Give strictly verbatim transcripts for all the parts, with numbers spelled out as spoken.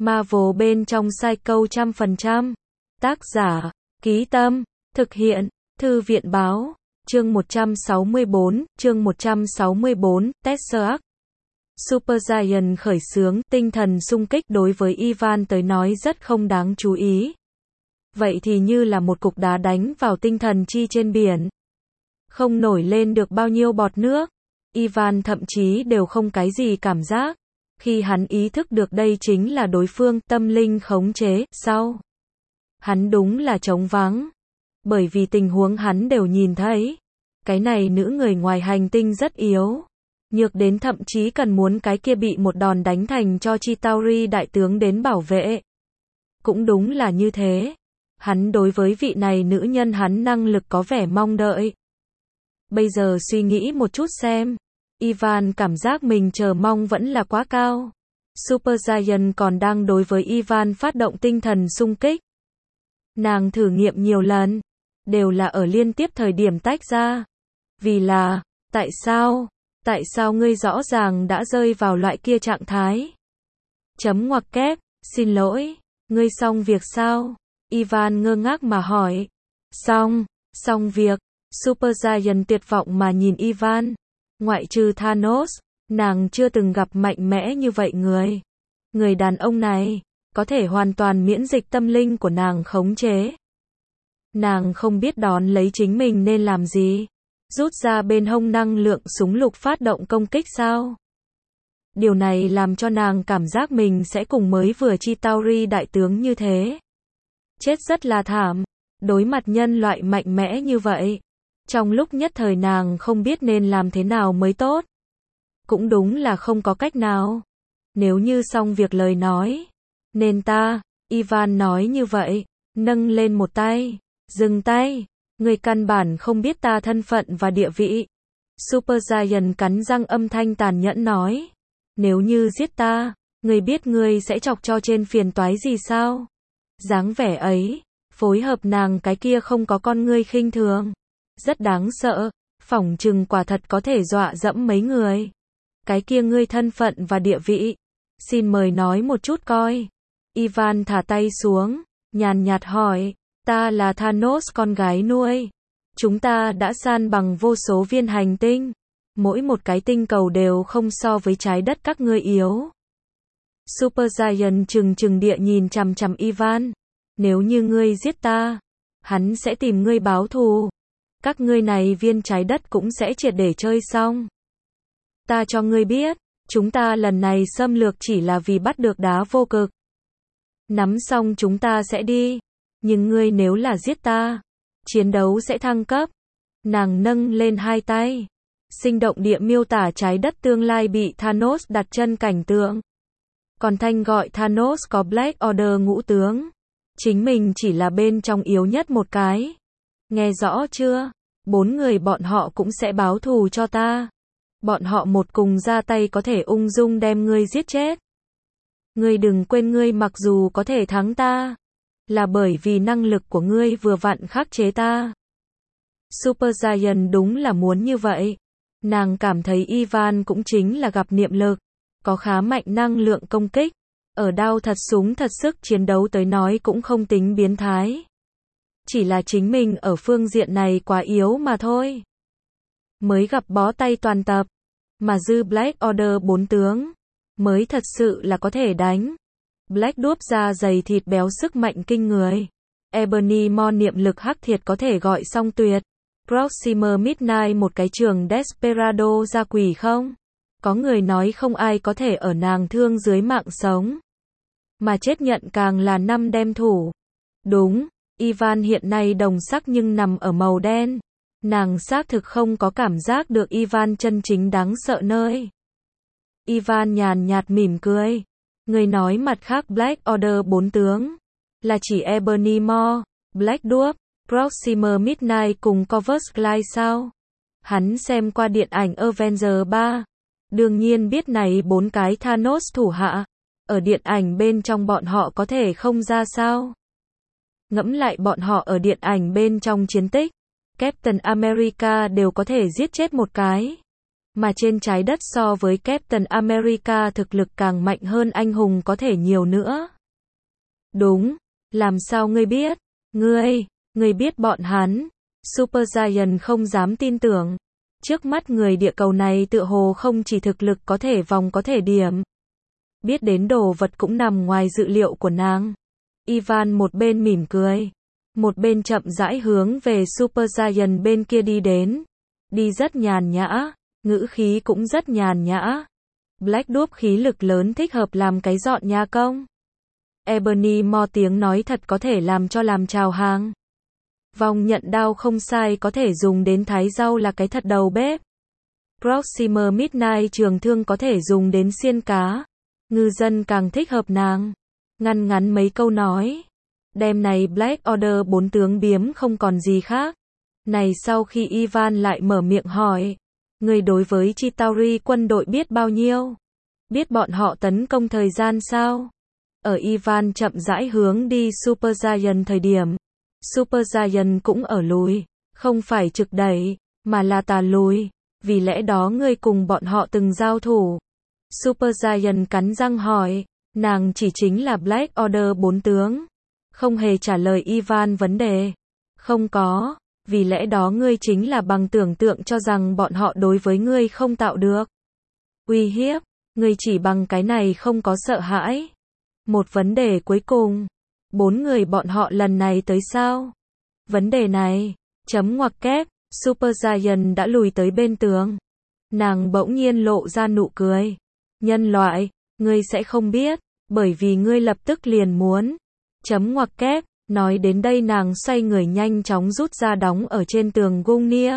Marvel bên trong Psycho trăm phần trăm. Tác giả, Ký Tâm, thực hiện, Thư viện Báo, chương một trăm sáu mươi bốn, chương một trăm sáu mươi bốn, Tesseract. Supergiant khởi xướng, tinh thần xung kích đối với Ivan tới nói rất không đáng chú ý. Vậy thì như là một cục đá đánh vào tinh thần chi trên biển. Không nổi lên được bao nhiêu bọt nước. Ivan thậm chí đều không cái gì cảm giác. Khi hắn ý thức được đây chính là đối phương, tâm linh khống chế, sau. Hắn đúng là trống vắng. Bởi vì tình huống hắn đều nhìn thấy. Cái này nữ người ngoài hành tinh rất yếu. Nhược đến thậm chí cần muốn cái kia bị một đòn đánh thành cho Chitauri đại tướng đến bảo vệ. Cũng đúng là như thế. Hắn đối với vị này nữ nhân hắn năng lực có vẻ mong đợi. Bây giờ suy nghĩ một chút xem. Ivan cảm giác mình chờ mong vẫn là quá cao. Supergiant còn đang đối với Ivan phát động tinh thần xung kích. Nàng thử nghiệm nhiều lần. Đều là ở liên tiếp thời điểm tách ra. Vì là, tại sao? Tại sao ngươi rõ ràng đã rơi vào loại kia trạng thái? Chấm ngoặc kép, xin lỗi, ngươi xong việc sao? Ivan ngơ ngác mà hỏi. Xong, xong việc. Supergiant tuyệt vọng mà nhìn Ivan. Ngoại trừ Thanos, nàng chưa từng gặp mạnh mẽ như vậy người. Người đàn ông này, có thể hoàn toàn miễn dịch tâm linh của nàng khống chế. Nàng không biết đón lấy chính mình nên làm gì. Rút ra bên hông năng lượng súng lục phát động công kích sao? Điều này làm cho nàng cảm giác mình sẽ cùng mới vừa Chitauri đại tướng như thế. Chết rất là thảm. Đối mặt nhân loại mạnh mẽ như vậy. Trong lúc nhất thời nàng không biết nên làm thế nào mới tốt. Cũng đúng là không có cách nào. Nếu như xong việc lời nói. Nên ta, Ivan nói như vậy, nâng lên một tay. Dừng tay. Người căn bản không biết ta thân phận và địa vị. Supergiant cắn răng âm thanh tàn nhẫn nói. Nếu như giết ta, người biết người sẽ chọc cho trên phiền toái gì sao? Dáng vẻ ấy, phối hợp nàng cái kia không có con ngươi khinh thường. Rất đáng sợ, phỏng chừng quả thật có thể dọa dẫm mấy người. Cái kia ngươi thân phận và địa vị. Xin mời nói một chút coi. Ivan thả tay xuống, nhàn nhạt hỏi. Ta là Thanos con gái nuôi. Chúng ta đã san bằng vô số viên hành tinh. Mỗi một cái tinh cầu đều không so với trái đất các ngươi yếu. Supergiant trừng trừng địa nhìn chằm chằm Ivan. Nếu như ngươi giết ta, hắn sẽ tìm ngươi báo thù. Các ngươi này viên trái đất cũng sẽ triệt để chơi xong. Ta cho ngươi biết, chúng ta lần này xâm lược chỉ là vì bắt được đá vô cực. Nắm xong chúng ta sẽ đi. Nhưng ngươi nếu là giết ta, chiến đấu sẽ thăng cấp. Nàng nâng lên hai tay. Sinh động địa miêu tả trái đất tương lai bị Thanos đặt chân cảnh tượng. Còn thanh gọi Thanos có Black Order ngũ tướng. Chính mình chỉ là bên trong yếu nhất một cái. Nghe rõ chưa? Bốn người bọn họ cũng sẽ báo thù cho ta. Bọn họ một cùng ra tay có thể ung dung đem ngươi giết chết. Ngươi đừng quên ngươi mặc dù có thể thắng ta. Là bởi vì năng lực của ngươi vừa vặn khắc chế ta. Supergiant đúng là muốn như vậy. Nàng cảm thấy Ivan cũng chính là gặp niệm lực. Có khá mạnh năng lượng công kích. Ở đao thật súng thật sức chiến đấu tới nói cũng không tính biến thái. Chỉ là chính mình ở phương diện này quá yếu mà thôi. Mới gặp bó tay toàn tập. Mà dư Black Order bốn tướng. Mới thật sự là có thể đánh. Black Dwarf da dày thịt béo sức mạnh kinh người. Ebony Maw niệm lực hắc thiệt có thể gọi song tuyệt. Proxima Midnight một cái trường Desperado ra quỷ không? Có người nói không ai có thể ở nàng thương dưới mạng sống. Mà chết nhận càng là năm đem thủ. Đúng, Ivan hiện nay đồng sắc nhưng nằm ở màu đen. Nàng xác thực không có cảm giác được Ivan chân chính đáng sợ nơi. Ivan nhàn nhạt mỉm cười. Người nói mặt khác Black Order bốn tướng. Là chỉ Ebony Maw, Black Dwarf, Proxima Midnight cùng Corvus Glide sao? Hắn xem qua điện ảnh Avengers ba. Đương nhiên biết này bốn cái Thanos thủ hạ. Ở điện ảnh bên trong bọn họ có thể không ra sao? Ngẫm lại bọn họ ở điện ảnh bên trong chiến tích. Captain America đều có thể giết chết một cái. Mà trên trái đất so với Captain America thực lực càng mạnh hơn anh hùng có thể nhiều nữa. Đúng, làm sao ngươi biết? Ngươi, ngươi biết bọn hắn. Supergiant không dám tin tưởng. Trước mắt người địa cầu này tựa hồ không chỉ thực lực có thể vòng có thể điểm. Biết đến đồ vật cũng nằm ngoài dự liệu của nàng. Ivan một bên mỉm cười, một bên chậm rãi hướng về Supergiant bên kia đi đến. Đi rất nhàn nhã, ngữ khí cũng rất nhàn nhã. Black Dwarf khí lực lớn thích hợp làm cái dọn nhà công. Ebony Maw tiếng nói thật có thể làm cho làm chào hàng. Vòng nhận đao không sai có thể dùng đến thái rau là cái thật đầu bếp. Proxima Midnight trường thương có thể dùng đến xiên cá. Ngư dân càng thích hợp nàng. Ngăn ngắn mấy câu nói. Đêm này Black Order bốn tướng biếm không còn gì khác. Này sau khi Ivan lại mở miệng hỏi. Người đối với Chitauri quân đội biết bao nhiêu? Biết bọn họ tấn công thời gian sao? Ở Ivan chậm rãi hướng đi Supergiant thời điểm. Supergiant cũng ở lùi. Không phải trực đẩy, mà là tà lùi. Vì lẽ đó ngươi cùng bọn họ từng giao thủ. Supergiant cắn răng hỏi. Nàng chỉ chính là Black Order bốn tướng. Không hề trả lời Ivan vấn đề. Không có. Vì lẽ đó ngươi chính là bằng tưởng tượng cho rằng bọn họ đối với ngươi không tạo được uy hiếp. Ngươi chỉ bằng cái này không có sợ hãi. Một vấn đề cuối cùng. Bốn người bọn họ lần này tới sao? Vấn đề này. Chấm ngoặc kép. Supergiant đã lùi tới bên tường. Nàng bỗng nhiên lộ ra nụ cười. Nhân loại, ngươi sẽ không biết, bởi vì ngươi lập tức liền muốn. Chấm ngoặc kép. Nói đến đây nàng xoay người nhanh chóng rút ra đóng ở trên tường Gungnir.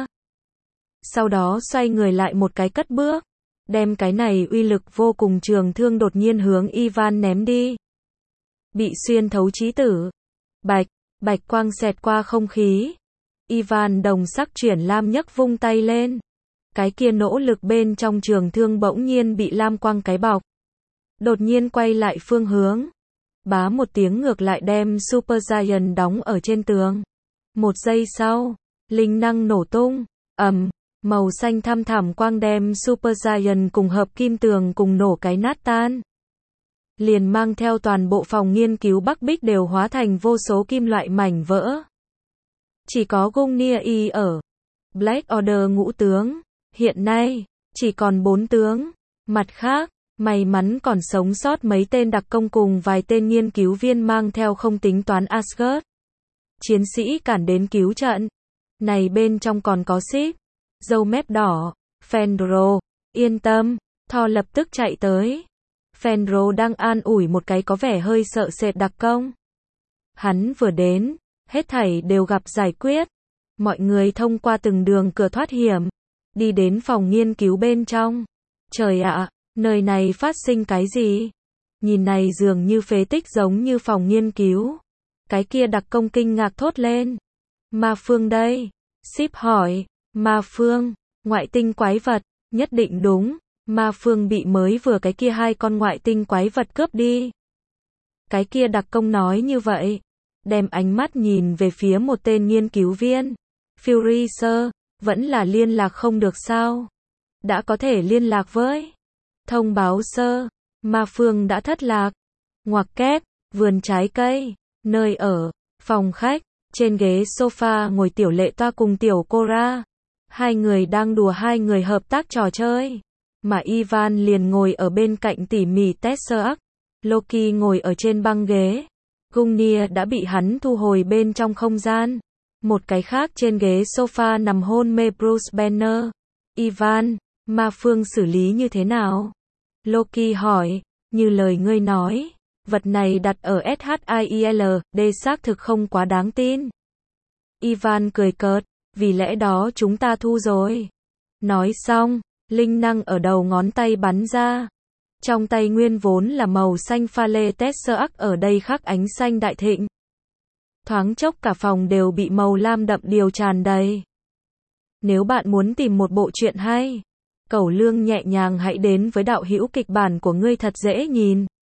Sau đó xoay người lại một cái cất bước. Đem cái này uy lực vô cùng trường thương đột nhiên hướng Ivan ném đi. Bị xuyên thấu chí tử. Bạch, bạch quang xẹt qua không khí. Ivan đồng sắc chuyển lam nhấc vung tay lên. Cái kia nỗ lực bên trong trường thương bỗng nhiên bị lam quang cái bọc. Đột nhiên quay lại phương hướng. Bá một tiếng ngược lại đem Supergiant đóng ở trên tường. Một giây sau, linh năng nổ tung, ầm, màu xanh thăm thẳm quang đem Supergiant cùng hợp kim tường cùng nổ cái nát tan. Liền mang theo toàn bộ phòng nghiên cứu Bắc Bích đều hóa thành vô số kim loại mảnh vỡ. Chỉ có Gungnir y ở. Black Order ngũ tướng, hiện nay, chỉ còn bốn tướng. Mặt khác, may mắn còn sống sót mấy tên đặc công cùng vài tên nghiên cứu viên mang theo không tính toán Asgard. Chiến sĩ cản đến cứu trận. Này bên trong còn có Sip, dâu mép đỏ, Fenro, yên tâm, Thor lập tức chạy tới. Fenro đang an ủi một cái có vẻ hơi sợ sệt đặc công. Hắn vừa đến, hết thảy đều gặp giải quyết. Mọi người thông qua từng đường cửa thoát hiểm, đi đến phòng nghiên cứu bên trong. Trời ạ! Nơi này phát sinh cái gì? Nhìn này dường như phế tích giống như phòng nghiên cứu. Cái kia đặc công kinh ngạc thốt lên. Ma phương đây. Sip hỏi. Ma phương, ngoại tinh quái vật, nhất định đúng. Ma phương bị mới vừa cái kia hai con ngoại tinh quái vật cướp đi. Cái kia đặc công nói như vậy. Đem ánh mắt nhìn về phía một tên nghiên cứu viên. Fury Sir, vẫn là liên lạc không được sao? Đã có thể liên lạc với. Thông báo sơ, Ma phương đã thất lạc. Ngoặc kép, vườn trái cây, nơi ở, phòng khách, trên ghế sofa ngồi tiểu lệ toa cùng tiểu Cora. Hai người đang đùa hai người hợp tác trò chơi. Mà Ivan liền ngồi ở bên cạnh tỉ mỉ Tesseract. Loki ngồi ở trên băng ghế. Gungnir đã bị hắn thu hồi bên trong không gian. Một cái khác trên ghế sofa nằm hôn mê Bruce Banner. Ivan, Ma phương xử lý như thế nào? Loki hỏi, như lời ngươi nói, vật này đặt ở SHIELD xác thực không quá đáng tin. Ivan cười cợt, vì lẽ đó chúng ta thu rồi. Nói xong, linh năng ở đầu ngón tay bắn ra. Trong tay nguyên vốn là màu xanh pha lê Tesseract ở đây khắc ánh xanh đại thịnh. Thoáng chốc cả phòng đều bị màu lam đậm điều tràn đầy. Nếu bạn muốn tìm một bộ truyện hay, Cẩu Lương nhẹ nhàng hãy đến với đạo hữu kịch bản của ngươi thật dễ nhìn.